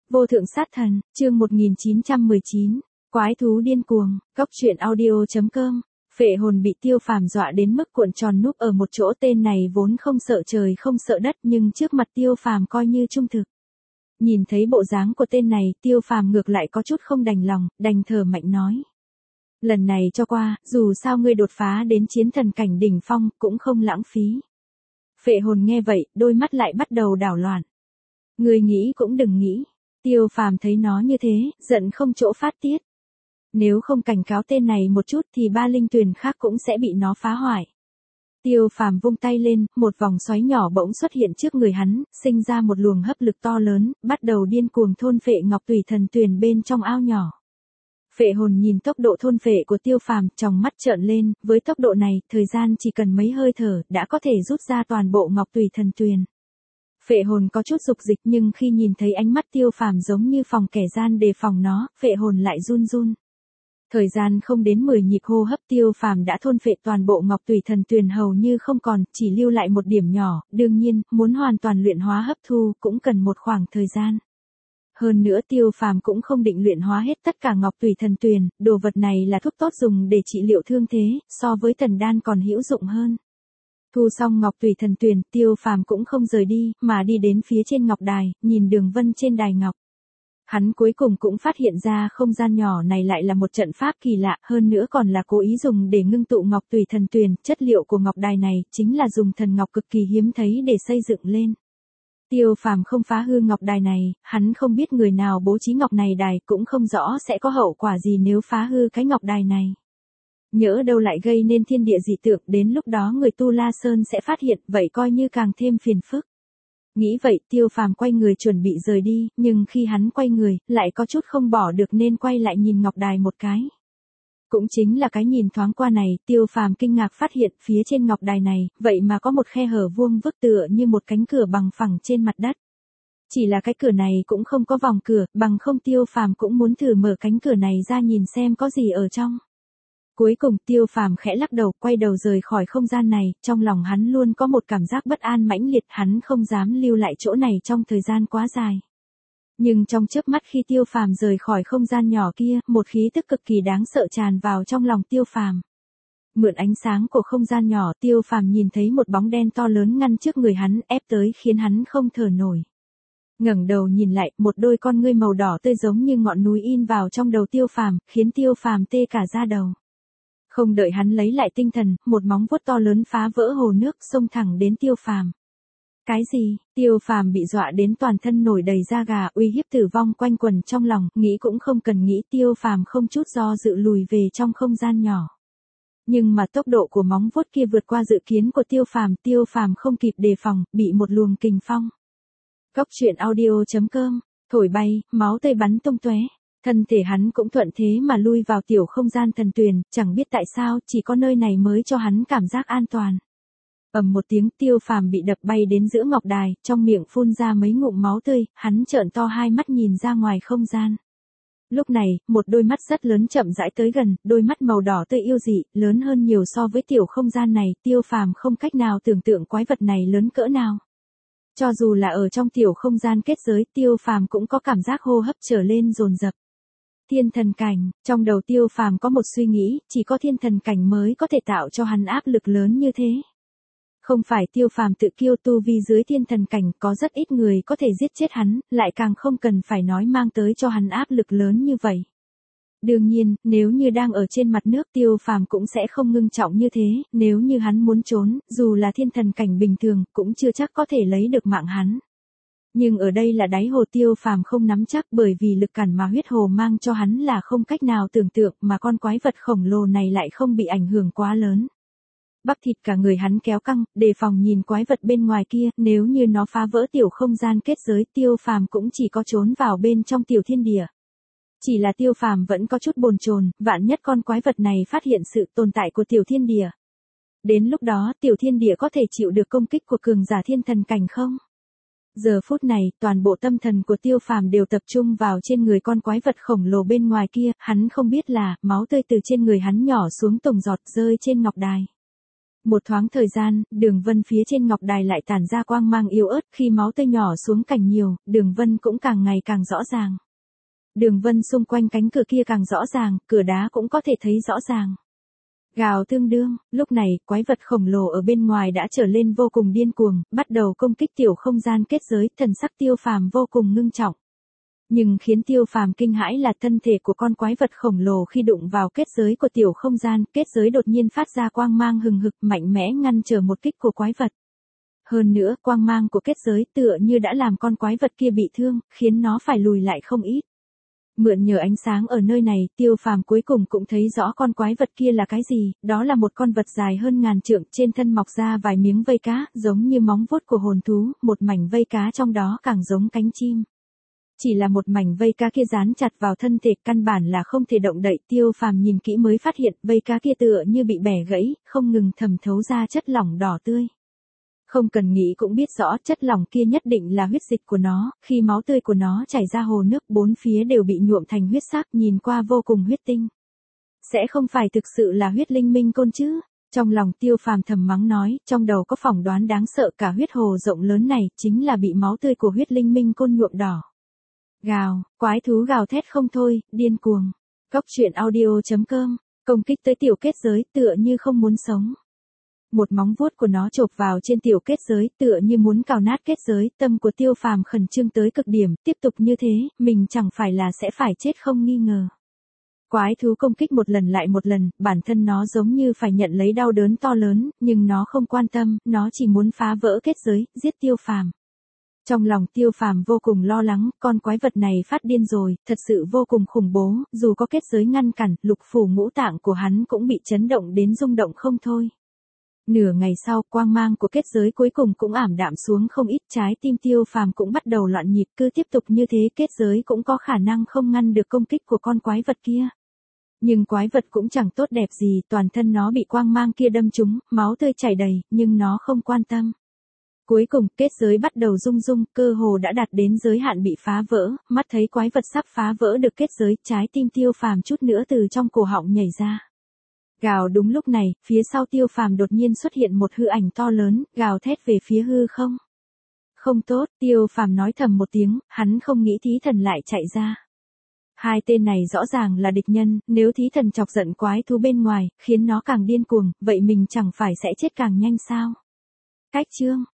Vô thượng sát thần, chương 1919, quái thú điên cuồng, cóc truyện audio.com. Phệ hồn bị Tiêu Phàm dọa đến mức cuộn tròn núp ở một chỗ, tên này vốn không sợ trời không sợ đất nhưng trước mặt Tiêu Phàm coi như trung thực. Nhìn thấy bộ dáng của tên này, Tiêu Phàm ngược lại có chút không đành lòng, đành thở mạnh nói. Lần này cho qua, dù sao ngươi đột phá đến chiến thần cảnh đỉnh phong, cũng không lãng phí. Phệ hồn nghe vậy, đôi mắt lại bắt đầu đảo loạn. Ngươi nghĩ cũng đừng nghĩ. Tiêu Phàm thấy nó như thế, giận không chỗ phát tiết. Nếu không cảnh cáo tên này một chút thì ba linh tuyền khác cũng sẽ bị nó phá hoại. Tiêu Phàm vung tay lên, một vòng xoáy nhỏ bỗng xuất hiện trước người hắn, sinh ra một luồng hấp lực to lớn, bắt đầu điên cuồng thôn phệ ngọc tùy thần tuyền bên trong ao nhỏ. Phệ hồn nhìn tốc độ thôn phệ của Tiêu Phàm, tròng mắt trợn lên, với tốc độ này, thời gian chỉ cần mấy hơi thở, đã có thể rút ra toàn bộ ngọc tùy thần tuyền. Phệ hồn có chút dục dịch nhưng khi nhìn thấy ánh mắt Tiêu Phàm giống như phòng kẻ gian đề phòng nó, phệ hồn lại run run. Thời gian không đến 10 nhịp hô hấp Tiêu Phàm đã thôn phệ toàn bộ ngọc tùy thần tuyền hầu như không còn, chỉ lưu lại một điểm nhỏ, đương nhiên, muốn hoàn toàn luyện hóa hấp thu cũng cần một khoảng thời gian. Hơn nữa Tiêu Phàm cũng không định luyện hóa hết tất cả ngọc tùy thần tuyền, đồ vật này là thuốc tốt dùng để trị liệu thương thế, so với thần đan còn hữu dụng hơn. Thu xong ngọc tùy thần tuyền, Tiêu Phàm cũng không rời đi, mà đi đến phía trên ngọc đài, nhìn đường vân trên đài ngọc. Hắn cuối cùng cũng phát hiện ra không gian nhỏ này lại là một trận pháp kỳ lạ, hơn nữa còn là cố ý dùng để ngưng tụ ngọc tùy thần tuyền, chất liệu của ngọc đài này chính là dùng thần ngọc cực kỳ hiếm thấy để xây dựng lên. Tiêu Phàm không phá hư ngọc đài này, hắn không biết người nào bố trí ngọc này đài, cũng không rõ sẽ có hậu quả gì nếu phá hư cái ngọc đài này. Nhỡ đâu lại gây nên thiên địa dị tượng, đến lúc đó người Tu La Sơn sẽ phát hiện, vậy coi như càng thêm phiền phức. Nghĩ vậy, Tiêu Phàm quay người chuẩn bị rời đi, nhưng khi hắn quay người, lại có chút không bỏ được nên quay lại nhìn ngọc đài một cái. Cũng chính là cái nhìn thoáng qua này, Tiêu Phàm kinh ngạc phát hiện phía trên ngọc đài này, vậy mà có một khe hở vuông vức tựa như một cánh cửa bằng phẳng trên mặt đất. Chỉ là cái cửa này cũng không có vòng cửa, bằng không Tiêu Phàm cũng muốn thử mở cánh cửa này ra nhìn xem có gì ở trong. Cuối cùng Tiêu Phàm khẽ lắc đầu, quay đầu rời khỏi không gian này, trong lòng hắn luôn có một cảm giác bất an mãnh liệt, hắn không dám lưu lại chỗ này trong thời gian quá dài. Nhưng trong chớp mắt khi Tiêu Phàm rời khỏi không gian nhỏ kia, một khí tức cực kỳ đáng sợ tràn vào trong lòng Tiêu Phàm. Mượn ánh sáng của không gian nhỏ, Tiêu Phàm nhìn thấy một bóng đen to lớn ngăn trước người hắn, ép tới khiến hắn không thở nổi. Ngẩng đầu nhìn lại, một đôi con ngươi màu đỏ tươi giống như ngọn núi in vào trong đầu Tiêu Phàm, khiến Tiêu Phàm tê cả da đầu. Không đợi hắn lấy lại tinh thần, một móng vuốt to lớn phá vỡ hồ nước, xông thẳng đến Tiêu Phàm. Cái gì? Tiêu Phàm bị dọa đến toàn thân nổi đầy da gà, uy hiếp tử vong quanh quẩn trong lòng, nghĩ cũng không cần nghĩ, Tiêu Phàm không chút do dự lùi về trong không gian nhỏ. Nhưng mà tốc độ của móng vuốt kia vượt qua dự kiến của Tiêu Phàm không kịp đề phòng, bị một luồng kình phong. Cóc truyện audio.com, thổi bay, máu tươi bắn tung tóe. Thân thể hắn cũng thuận thế mà lui vào tiểu không gian thần tuyền, chẳng biết tại sao, chỉ có nơi này mới cho hắn cảm giác an toàn. Ầm một tiếng, Tiêu Phàm bị đập bay đến giữa ngọc đài, trong miệng phun ra mấy ngụm máu tươi, hắn trợn to hai mắt nhìn ra ngoài không gian. Lúc này, một đôi mắt rất lớn chậm rãi tới gần, đôi mắt màu đỏ tươi yêu dị, lớn hơn nhiều so với tiểu không gian này, Tiêu Phàm không cách nào tưởng tượng quái vật này lớn cỡ nào. Cho dù là ở trong tiểu không gian kết giới, Tiêu Phàm cũng có cảm giác hô hấp trở lên dồn dập. Thiên thần cảnh, trong đầu Tiêu Phàm có một suy nghĩ, chỉ có thiên thần cảnh mới có thể tạo cho hắn áp lực lớn như thế. Không phải Tiêu Phàm tự kiêu, tu vi dưới thiên thần cảnh có rất ít người có thể giết chết hắn, lại càng không cần phải nói mang tới cho hắn áp lực lớn như vậy. Đương nhiên, nếu như đang ở trên mặt nước Tiêu Phàm cũng sẽ không ngưng trọng như thế, nếu như hắn muốn trốn, dù là thiên thần cảnh bình thường, cũng chưa chắc có thể lấy được mạng hắn. Nhưng ở đây là đáy hồ, Tiêu Phàm không nắm chắc, bởi vì lực cản mà huyết hồ mang cho hắn là không cách nào tưởng tượng, mà con quái vật khổng lồ này lại không bị ảnh hưởng quá lớn. Bắp thịt cả người hắn kéo căng, đề phòng nhìn quái vật bên ngoài kia, nếu như nó phá vỡ tiểu không gian kết giới, Tiêu Phàm cũng chỉ có trốn vào bên trong tiểu thiên địa. Chỉ là Tiêu Phàm vẫn có chút bồn chồn, vạn nhất con quái vật này phát hiện sự tồn tại của tiểu thiên địa. Đến lúc đó, tiểu thiên địa có thể chịu được công kích của cường giả thiên thần cảnh không? Giờ phút này, toàn bộ tâm thần của Tiêu Phàm đều tập trung vào trên người con quái vật khổng lồ bên ngoài kia, hắn không biết là, máu tươi từ trên người hắn nhỏ xuống từng giọt rơi trên ngọc đài. Một thoáng thời gian, đường vân phía trên ngọc đài lại tản ra quang mang yếu ớt, khi máu tươi nhỏ xuống càng nhiều, đường vân cũng càng ngày càng rõ ràng. Đường vân xung quanh cánh cửa kia càng rõ ràng, cửa đá cũng có thể thấy rõ ràng. Gào tương đương, lúc này, quái vật khổng lồ ở bên ngoài đã trở lên vô cùng điên cuồng, bắt đầu công kích tiểu không gian kết giới, thần sắc Tiêu Phàm vô cùng ngưng trọng. Nhưng khiến Tiêu Phàm kinh hãi là thân thể của con quái vật khổng lồ khi đụng vào kết giới của tiểu không gian, kết giới đột nhiên phát ra quang mang hừng hực mạnh mẽ ngăn trở một kích của quái vật. Hơn nữa, quang mang của kết giới tựa như đã làm con quái vật kia bị thương, khiến nó phải lùi lại không ít. Mượn nhờ ánh sáng ở nơi này, Tiêu Phàm cuối cùng cũng thấy rõ con quái vật kia là cái gì, đó là một con vật dài hơn ngàn trượng, trên thân mọc ra vài miếng vây cá, giống như móng vuốt của hồn thú, một mảnh vây cá trong đó càng giống cánh chim. Chỉ là một mảnh vây cá kia dán chặt vào thân thể, căn bản là không thể động đậy, Tiêu Phàm nhìn kỹ mới phát hiện, vây cá kia tựa như bị bẻ gãy, không ngừng thẩm thấu ra chất lỏng đỏ tươi. Không cần nghĩ cũng biết rõ chất lỏng kia nhất định là huyết dịch của nó, khi máu tươi của nó chảy ra hồ nước bốn phía đều bị nhuộm thành huyết sắc, nhìn qua vô cùng huyết tinh. Sẽ không phải thực sự là huyết linh minh côn chứ? Trong lòng Tiêu Phàm thầm mắng nói, trong đầu có phỏng đoán đáng sợ, cả huyết hồ rộng lớn này chính là bị máu tươi của huyết linh minh côn nhuộm đỏ. Gào, quái thú gào thét không thôi, điên cuồng. Cốc truyện audio.com, công kích tới tiểu kết giới tựa như không muốn sống. Một móng vuốt của nó chộp vào trên tiểu kết giới, tựa như muốn cào nát kết giới, tâm của Tiêu Phàm khẩn trương tới cực điểm, tiếp tục như thế, mình chẳng phải là sẽ phải chết không nghi ngờ. Quái thú công kích một lần lại một lần, bản thân nó giống như phải nhận lấy đau đớn to lớn, nhưng nó không quan tâm, nó chỉ muốn phá vỡ kết giới, giết Tiêu Phàm. Trong lòng Tiêu Phàm vô cùng lo lắng, con quái vật này phát điên rồi, thật sự vô cùng khủng bố, dù có kết giới ngăn cản, lục phủ ngũ tạng của hắn cũng bị chấn động đến rung động không thôi. Nửa ngày sau, quang mang của kết giới cuối cùng cũng ảm đạm xuống không ít, trái tim Tiêu Phàm cũng bắt đầu loạn nhịp, cứ tiếp tục như thế kết giới cũng có khả năng không ngăn được công kích của con quái vật kia. Nhưng quái vật cũng chẳng tốt đẹp gì, toàn thân nó bị quang mang kia đâm trúng, máu tươi chảy đầy, nhưng nó không quan tâm. Cuối cùng, kết giới bắt đầu rung rung, cơ hồ đã đạt đến giới hạn bị phá vỡ, mắt thấy quái vật sắp phá vỡ được kết giới, trái tim Tiêu Phàm chút nữa từ trong cổ họng nhảy ra. Gào, đúng lúc này, phía sau Tiêu Phàm đột nhiên xuất hiện một hư ảnh to lớn, gào thét về phía hư không. Không tốt, Tiêu Phàm nói thầm một tiếng, hắn không nghĩ thí thần lại chạy ra. Hai tên này rõ ràng là địch nhân, nếu thí thần chọc giận quái thú bên ngoài, khiến nó càng điên cuồng, vậy mình chẳng phải sẽ chết càng nhanh sao? Cách chương